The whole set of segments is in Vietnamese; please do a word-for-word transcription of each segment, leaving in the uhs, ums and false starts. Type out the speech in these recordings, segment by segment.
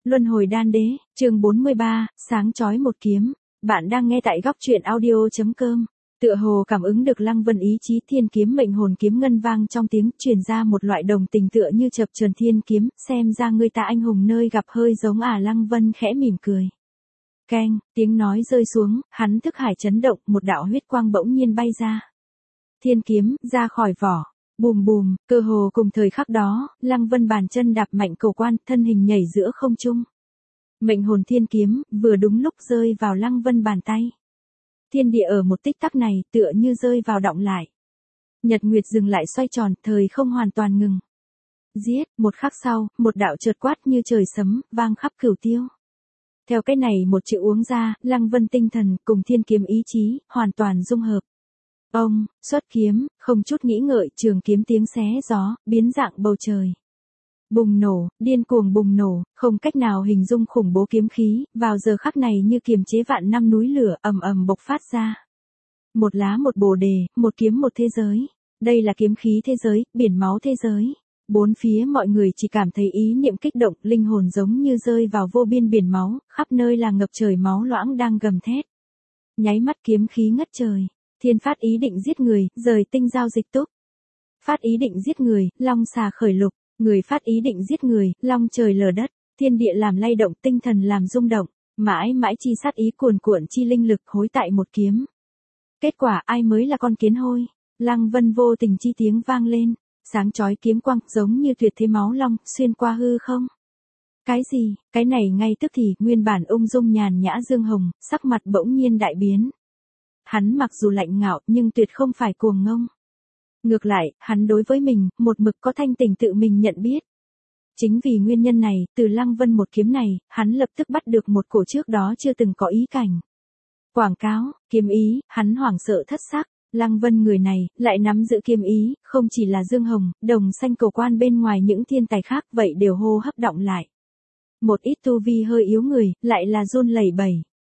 Luân hồi đan đế, chương bốn mươi ba, sáng chói một kiếm. Bạn đang nghe tại góc truyện audio chấm com. Tựa hồ cảm ứng được Lăng Vân ý chí, thiên kiếm mệnh hồn kiếm ngân vang trong tiếng, truyền ra một loại đồng tình tựa như chập chờn thiên kiếm, xem ra người ta anh hùng nơi gặp hơi giống à. Lăng Vân khẽ mỉm cười. Keng, tiếng nói rơi xuống, hắn thức hải chấn động, một đạo huyết quang bỗng nhiên bay ra. Thiên kiếm, ra khỏi vỏ. Bùm bùm, cơ hồ cùng thời khắc đó, Lăng Vân bàn chân đạp mạnh cầu quan, thân hình nhảy giữa không trung. Mệnh hồn thiên kiếm, vừa đúng lúc rơi vào Lăng Vân bàn tay. Thiên địa ở một tích tắc này, tựa như rơi vào đọng lại. Nhật nguyệt dừng lại xoay tròn, thời không hoàn toàn ngừng. Giết, một khắc sau, một đạo chợt quát như trời sấm, vang khắp cửu tiêu. Theo cái này một chữ uống ra, Lăng Vân tinh thần cùng thiên kiếm ý chí, hoàn toàn dung hợp. Ông, xuất kiếm, không chút nghĩ ngợi, trường kiếm tiếng xé gió, biến dạng bầu trời. Bùng nổ, điên cuồng bùng nổ, không cách nào hình dung khủng bố kiếm khí, vào giờ khắc này như kiềm chế vạn năm núi lửa, ầm ầm bộc phát ra. Một lá một bồ đề, một kiếm một thế giới. Đây là kiếm khí thế giới, biển máu thế giới. Bốn phía mọi người chỉ cảm thấy ý niệm kích động, linh hồn giống như rơi vào vô biên biển máu, khắp nơi là ngập trời máu loãng đang gầm thét. Nháy mắt kiếm khí ngất trời. Thiên phát ý định giết người, rời tinh giao dịch túc. Phát ý định giết người, long xà khởi lục. Người phát ý định giết người, long trời lở đất. Thiên địa làm lay động, tinh thần làm rung động. Mãi mãi chi sát ý cuồn cuộn chi linh lực hối tại một kiếm. Kết quả ai mới là con kiến hôi. Lăng Vân vô tình chi tiếng vang lên. Sáng chói kiếm quang giống như tuyệt thế máu long, xuyên qua hư không. Cái gì, cái này ngay tức thì, nguyên bản ung dung nhàn nhã Dương Hồng, sắc mặt bỗng nhiên đại biến. Hắn mặc dù lạnh ngạo, nhưng tuyệt không phải cuồng ngông. Ngược lại, hắn đối với mình, một mực có thanh tỉnh tự mình nhận biết. Chính vì nguyên nhân này, từ Lăng Vân một kiếm này, hắn lập tức bắt được một cổ trước đó chưa từng có ý cảnh. Quảng cáo, kiếm ý, hắn hoảng sợ thất sắc. Lăng Vân người này, lại nắm giữ kiếm ý, không chỉ là Dương Hồng, đồng xanh cầu quan bên ngoài những thiên tài khác vậy đều hô hấp động lại. Một ít tu vi hơi yếu người, lại là run lẩy bẩy.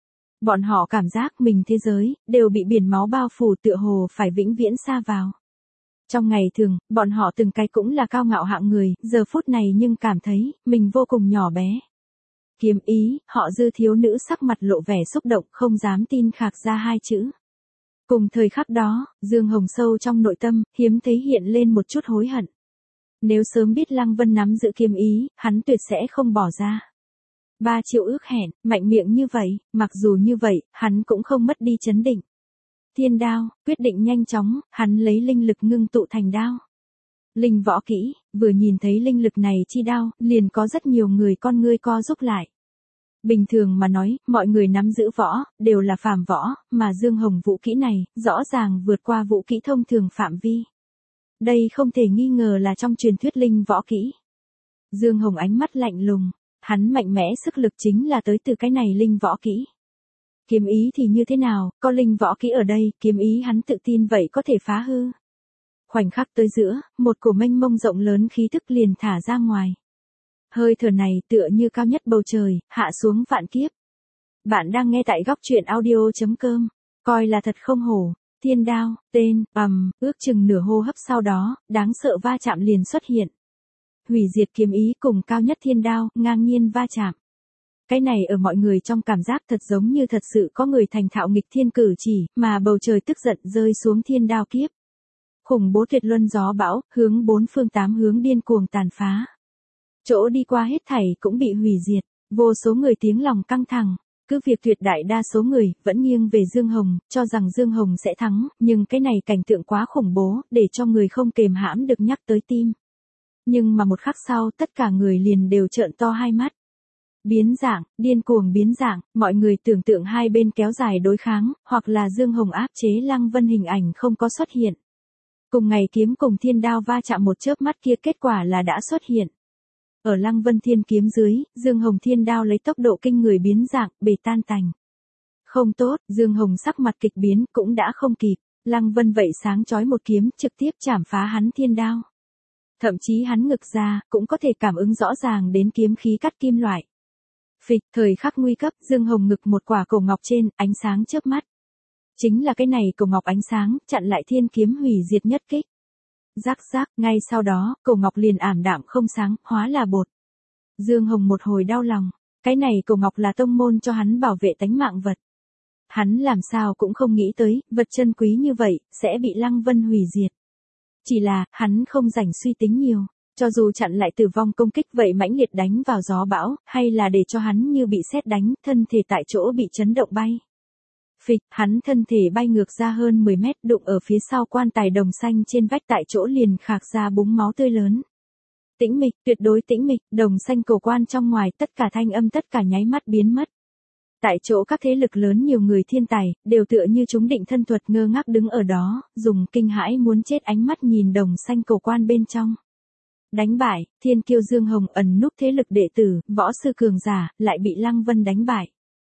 Bọn họ cảm giác mình thế giới, đều bị biển máu bao phủ tựa hồ phải vĩnh viễn xa vào. Trong ngày thường, bọn họ từng cái cũng là cao ngạo hạng người, giờ phút này nhưng cảm thấy, mình vô cùng nhỏ bé. Kiếm ý, họ Dư thiếu nữ sắc mặt lộ vẻ xúc động, không dám tin khạc ra hai chữ. Cùng thời khắc đó, Dương Hồng sâu trong nội tâm, hiếm thấy hiện lên một chút hối hận. Nếu sớm biết Lăng Vân nắm giữ kiếm ý, hắn tuyệt sẽ không bỏ ra. Ba triệu ước hẹn, mạnh miệng như vậy, mặc dù như vậy, hắn cũng không mất đi chấn định. Thiên đao, quyết định nhanh chóng, hắn lấy linh lực ngưng tụ thành đao. Linh võ kỹ, vừa nhìn thấy linh lực này chi đao, liền có rất nhiều người con ngươi co rúm lại. Bình thường mà nói, mọi người nắm giữ võ, đều là phàm võ, mà Dương Hồng vũ kỹ này, rõ ràng vượt qua vũ kỹ thông thường phạm vi. Đây không thể nghi ngờ là trong truyền thuyết linh võ kỹ. Dương Hồng ánh mắt lạnh lùng. Hắn mạnh mẽ sức lực chính là tới từ cái này linh võ kỹ. Kiếm ý thì như thế nào, có linh võ kỹ ở đây, kiếm ý hắn tự tin vậy có thể phá hư. Khoảnh khắc tới giữa, một cổ mênh mông rộng lớn khí thức liền thả ra ngoài. Hơi thở này tựa như cao nhất bầu trời, hạ xuống vạn kiếp. Bạn đang nghe tại góc truyện audio chấm com, coi là thật không hổ. Thiên đao, tên, ầm, ước chừng nửa hô hấp sau đó, đáng sợ va chạm liền xuất hiện. Hủy diệt kiếm ý cùng cao nhất thiên đao, ngang nhiên va chạm. Cái này ở mọi người trong cảm giác thật giống như thật sự có người thành thạo nghịch thiên cử chỉ, mà bầu trời tức giận rơi xuống thiên đao kiếp. Khủng bố tuyệt luân gió bão, hướng bốn phương tám hướng điên cuồng tàn phá. Chỗ đi qua hết thảy cũng bị hủy diệt, vô số người tiếng lòng căng thẳng. Cứ việc tuyệt đại đa số người, vẫn nghiêng về Dương Hồng, cho rằng Dương Hồng sẽ thắng, nhưng cái này cảnh tượng quá khủng bố, để cho người không kềm hãm được nhắc tới tim. Nhưng mà một khắc sau, tất cả người liền đều trợn to hai mắt. Biến dạng, điên cuồng biến dạng, mọi người tưởng tượng hai bên kéo dài đối kháng, hoặc là Dương Hồng áp chế Lăng Vân hình ảnh không có xuất hiện. Cùng ngày kiếm cùng thiên đao va chạm một chớp mắt kia, kết quả là đã xuất hiện. Ở Lăng Vân thiên kiếm dưới, Dương Hồng thiên đao lấy tốc độ kinh người biến dạng, bể tan tành. Không tốt, Dương Hồng sắc mặt kịch biến, cũng đã không kịp. Lăng Vân vậy sáng chói một kiếm, trực tiếp chảm phá hắn thiên đao. Thậm chí hắn ngực ra, cũng có thể cảm ứng rõ ràng đến kiếm khí cắt kim loại. Phịch, thời khắc nguy cấp, Dương Hồng ngực một quả cầu ngọc trên, ánh sáng chớp mắt. Chính là cái này cầu ngọc ánh sáng, chặn lại thiên kiếm hủy diệt nhất kích. Rắc rắc, ngay sau đó, cầu ngọc liền ảm đạm không sáng, hóa là bột. Dương Hồng một hồi đau lòng, Cái này cổ ngọc là tông môn cho hắn bảo vệ tánh mạng vật. Hắn làm sao cũng không nghĩ tới, vật chân quý như vậy, sẽ bị Lăng Vân hủy diệt. Chỉ là, hắn không rảnh suy tính nhiều. Cho dù chặn lại tử vong công kích vậy mãnh liệt đánh vào gió bão, hay là để cho hắn như bị sét đánh, thân thể tại chỗ bị chấn động bay. Phịch, hắn thân thể bay ngược ra hơn mười mét, đụng ở phía sau quan tài đồng xanh trên vách, tại chỗ liền khạc ra búng máu tươi lớn. Tĩnh mịch, tuyệt đối tĩnh mịch, đồng xanh cổ quan trong ngoài, tất cả thanh âm tất cả nháy mắt biến mất. Tại chỗ các thế lực lớn nhiều người thiên tài, đều tựa như chúng định thân thuật ngơ ngác đứng ở đó, dùng kinh hãi muốn chết ánh mắt nhìn đồng xanh cổ quan bên trong. Đánh bại, thiên kiêu Dương Hồng ẩn núp thế lực đệ tử, võ sư cường giả, lại bị Lăng Vân đánh bại.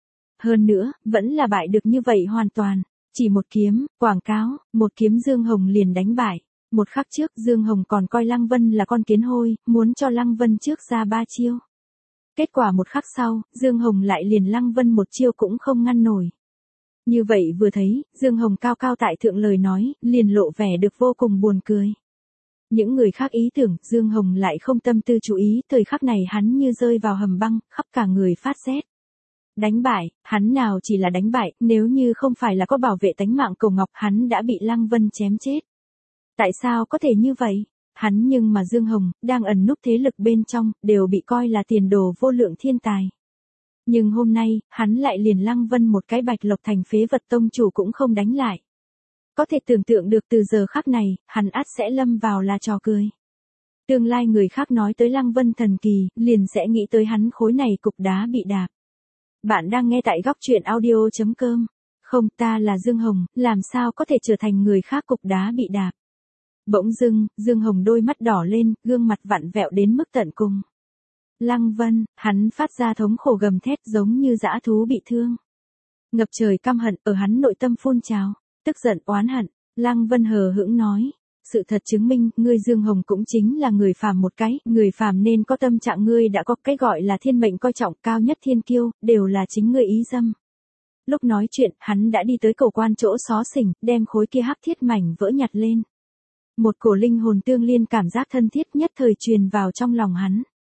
Hơn nữa, vẫn là bại được như vậy hoàn toàn. Chỉ một kiếm, quảng cáo, một kiếm Dương Hồng liền đánh bại. Một khắc trước Dương Hồng còn coi Lăng Vân là con kiến hôi, muốn cho Lăng Vân trước ra ba chiêu. Kết quả một khắc sau, Dương Hồng lại liền Lăng Vân một chiêu cũng không ngăn nổi. Như vậy vừa thấy, Dương Hồng cao cao tại thượng lời nói, liền lộ vẻ được vô cùng buồn cười. Những người khác ý tưởng, Dương Hồng lại không tâm tư chú ý, thời khắc này hắn như rơi vào hầm băng, khắp cả người phát rét. Đánh bại, hắn nào chỉ là đánh bại, nếu như không phải là có bảo vệ tánh mạng cổ ngọc, hắn đã bị Lăng Vân chém chết. Tại sao có thể như vậy? Hắn nhưng mà Dương Hồng, đang ẩn núp thế lực bên trong, đều bị coi là tiền đồ vô lượng thiên tài. Nhưng hôm nay, hắn lại liền Lăng Vân một cái Bạch Lộc Thành phế vật tông chủ cũng không đánh lại. Có thể tưởng tượng được từ giờ khắc này, hắn ắt sẽ lâm vào là trò cười. Tương lai người khác nói tới Lăng Vân thần kỳ, liền sẽ nghĩ tới hắn khối này cục đá bị đạp. Bạn đang nghe tại góc truyện audio chấm com. Không, ta là Dương Hồng, làm sao có thể trở thành người khác cục đá bị đạp. Bỗng dưng, Dương Hồng đôi mắt đỏ lên, gương mặt vặn vẹo đến mức tận cùng. Lăng Vân, hắn phát ra thống khổ gầm thét giống như dã thú bị thương. Ngập trời căm hận ở hắn nội tâm phun trào, tức giận oán hận. Lăng Vân hờ hững nói, sự thật chứng minh, ngươi Dương Hồng cũng chính là người phàm một cái, người phàm nên có tâm trạng, ngươi đã có cái gọi là thiên mệnh coi trọng cao nhất thiên kiêu, đều là chính ngươi ý dâm. Lúc nói chuyện, hắn đã đi tới cổ quan chỗ xó xỉnh, đem khối kia hắc thiết mảnh vỡ nhặt lên. Một cổ linh hồn tương liên cảm giác thân thiết nhất thời truyền vào trong lòng hắn.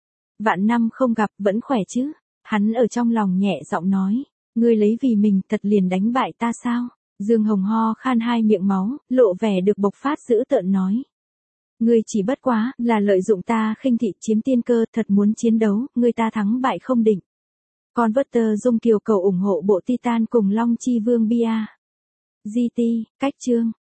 Vạn năm không gặp, vẫn khỏe chứ? Hắn ở trong lòng nhẹ giọng nói, ngươi lấy vì mình thật liền đánh bại ta sao? Dương Hồng ho khan hai miệng máu, lộ vẻ được bộc phát dữ tợn nói. Ngươi chỉ bất quá, là lợi dụng ta khinh thị chiếm tiên cơ, thật muốn chiến đấu, ngươi ta thắng bại không định. Converter Dung Kiều cầu ủng hộ bộ Titan cùng Long Chi Vương Bia. giê tê, cách chương.